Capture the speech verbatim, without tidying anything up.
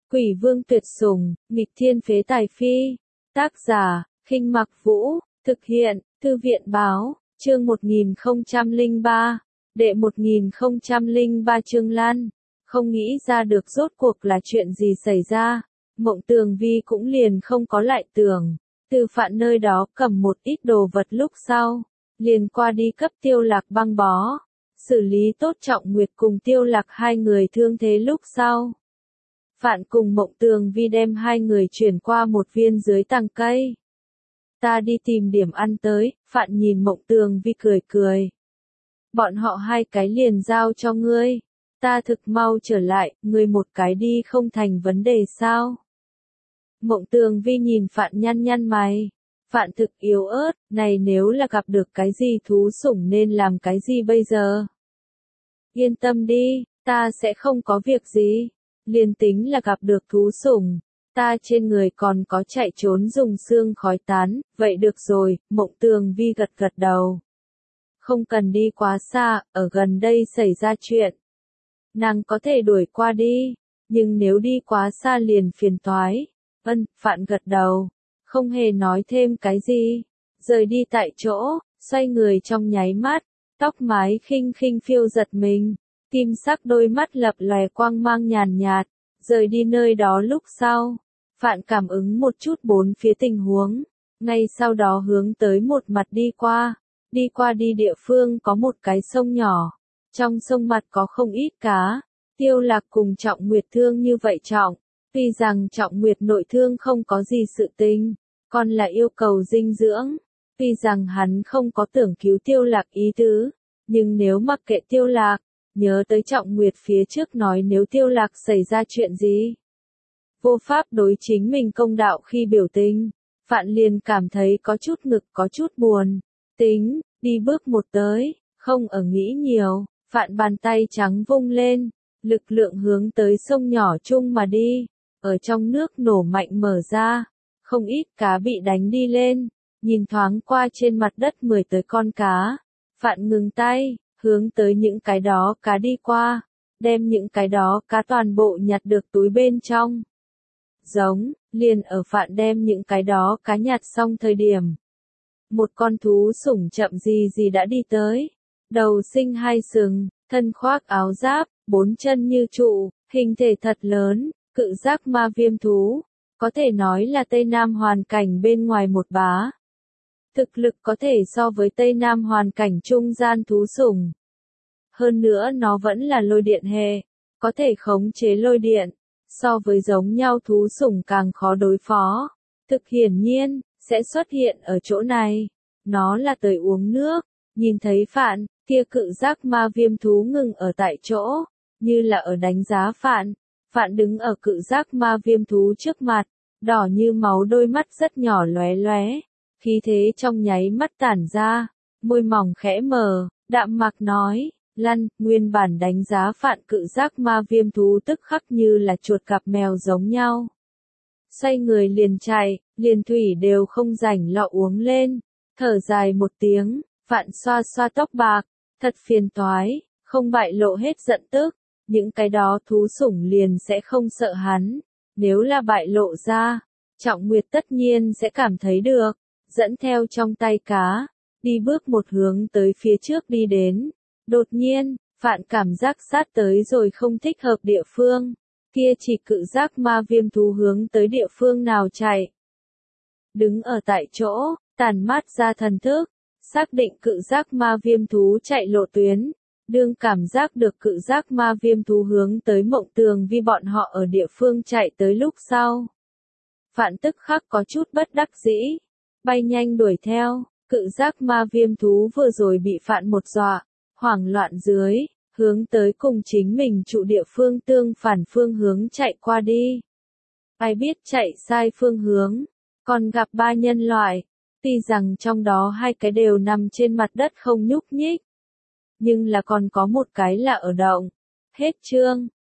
Quỷ vương tuyệt sủng, nghịch thiên phế tài phi. Tác giả, Khinh Mặc Vũ, thực hiện, Thư viện báo, chương một nghìn không trăm lẻ ba, đệ một nghìn không trăm lẻ ba chương Lan. Không nghĩ ra được rốt cuộc là chuyện gì xảy ra, Mộng Tường Vi cũng liền không có lại tưởng. Từ Phạn nơi đó cầm một ít đồ vật lúc sau, liền qua đi cấp Tiêu Lạc băng bó, xử lý tốt Trọng Nguyệt cùng Tiêu Lạc hai người thương thế lúc sau. Phạn cùng Mộng Tường Vi đem hai người chuyển qua một viên dưới tàng cây. Ta đi tìm điểm ăn tới, Phạn nhìn Mộng Tường Vi cười cười. Bọn họ hai cái liền giao cho ngươi, ta thực mau trở lại, ngươi một cái đi không thành vấn đề sao? Mộng Tường Vi nhìn Phạn nhăn nhăn mày. Phạn thực yếu ớt, này nếu là gặp được cái gì thú sủng nên làm cái gì bây giờ? Yên tâm đi, ta sẽ không có việc gì. Liền tính là gặp được thú sủng, ta trên người còn có chạy trốn dùng xương khói tán, vậy được rồi, Mộng Tường Vi gật gật đầu. Không cần đi quá xa, ở gần đây xảy ra chuyện. Nàng có thể đuổi qua đi, nhưng nếu đi quá xa liền phiền toái. Ân, Phạn gật đầu, không hề nói thêm cái gì, rời đi tại chỗ, xoay người trong nháy mắt, tóc mái khinh khinh phiêu giật mình, kim sắc đôi mắt lập lòe quang mang nhàn nhạt, rời đi nơi đó lúc sau. Phạn cảm ứng một chút bốn phía tình huống, ngay sau đó hướng tới một mặt đi qua, đi qua đi địa phương có một cái sông nhỏ, trong sông mặt có không ít cá, Tiêu Lạc cùng Trọng Nguyệt thương như vậy trọng. Tuy rằng Trọng Nguyệt nội thương không có gì sự tình, còn là yêu cầu dinh dưỡng. Tuy rằng hắn không có tưởng cứu Tiêu Lạc ý tứ, nhưng nếu mặc kệ Tiêu Lạc, nhớ tới Trọng Nguyệt phía trước nói nếu Tiêu Lạc xảy ra chuyện gì, vô pháp đối chính mình công đạo khi biểu tình, Phạn liền cảm thấy có chút ngực có chút buồn. Tính, đi bước một tới, không ở nghĩ nhiều, Phạn bàn tay trắng vung lên, lực lượng hướng tới sông nhỏ chung mà đi. Ở trong nước nổ mạnh mở ra, không ít cá bị đánh đi lên, nhìn thoáng qua trên mặt đất mười tới con cá. Phạn ngừng tay, hướng tới những cái đó cá đi qua, đem những cái đó cá toàn bộ nhặt được túi bên trong. Giống, liền ở Phạn đem những cái đó cá nhặt xong thời điểm. Một con thú sủng chậm gì gì đã đi tới, đầu sinh hai sừng, thân khoác áo giáp, bốn chân như trụ, hình thể thật lớn. Cự giác ma viêm thú, có thể nói là Tây Nam hoàn cảnh bên ngoài một bá. Thực lực có thể so với Tây Nam hoàn cảnh trung gian thú sủng. Hơn nữa nó vẫn là lôi điện hệ, có thể khống chế lôi điện, so với giống nhau thú sủng càng khó đối phó. Thực hiển nhiên, sẽ xuất hiện ở chỗ này. Nó là tới uống nước, nhìn thấy Phạn, kia cự giác ma viêm thú ngừng ở tại chỗ, như là ở đánh giá Phạn. Phạn đứng ở cự giác ma viêm thú trước mặt, đỏ như máu đôi mắt rất nhỏ lóe lóe, khí thế trong nháy mắt tản ra, môi mỏng khẽ mở, đạm mạc nói, lăn, nguyên bản đánh giá Phạn cự giác ma viêm thú tức khắc như là chuột cặp mèo giống nhau. Xoay người liền chạy, liền thủy đều không rảnh lọ uống lên, thở dài một tiếng, Phạn xoa xoa tóc bạc, thật phiền toái, không bại lộ hết giận tức. Những cái đó thú sủng liền sẽ không sợ hắn, nếu là bại lộ ra, Trọng Nguyệt tất nhiên sẽ cảm thấy được, dẫn theo trong tay cá, đi bước một hướng tới phía trước đi đến. Đột nhiên, Phạn cảm giác sát tới rồi không thích hợp địa phương, kia chỉ cự giác ma viêm thú hướng tới địa phương nào chạy. Đứng ở tại chỗ, tản mát ra thần thức, xác định cự giác ma viêm thú chạy lộ tuyến. Đương cảm giác được cự giác ma viêm thú hướng tới Mộng Tường Vi bọn họ ở địa phương chạy tới lúc sau. Phạn tức khắc có chút bất đắc dĩ, bay nhanh đuổi theo, cự giác ma viêm thú vừa rồi bị Phạn một dọa, hoảng loạn dưới, hướng tới cùng chính mình trụ địa phương tương phản phương hướng chạy qua đi. Ai biết chạy sai phương hướng, còn gặp ba nhân loại, tuy rằng trong đó hai cái đều nằm trên mặt đất không nhúc nhích. Nhưng là còn có một cái là ở động. Hết chương.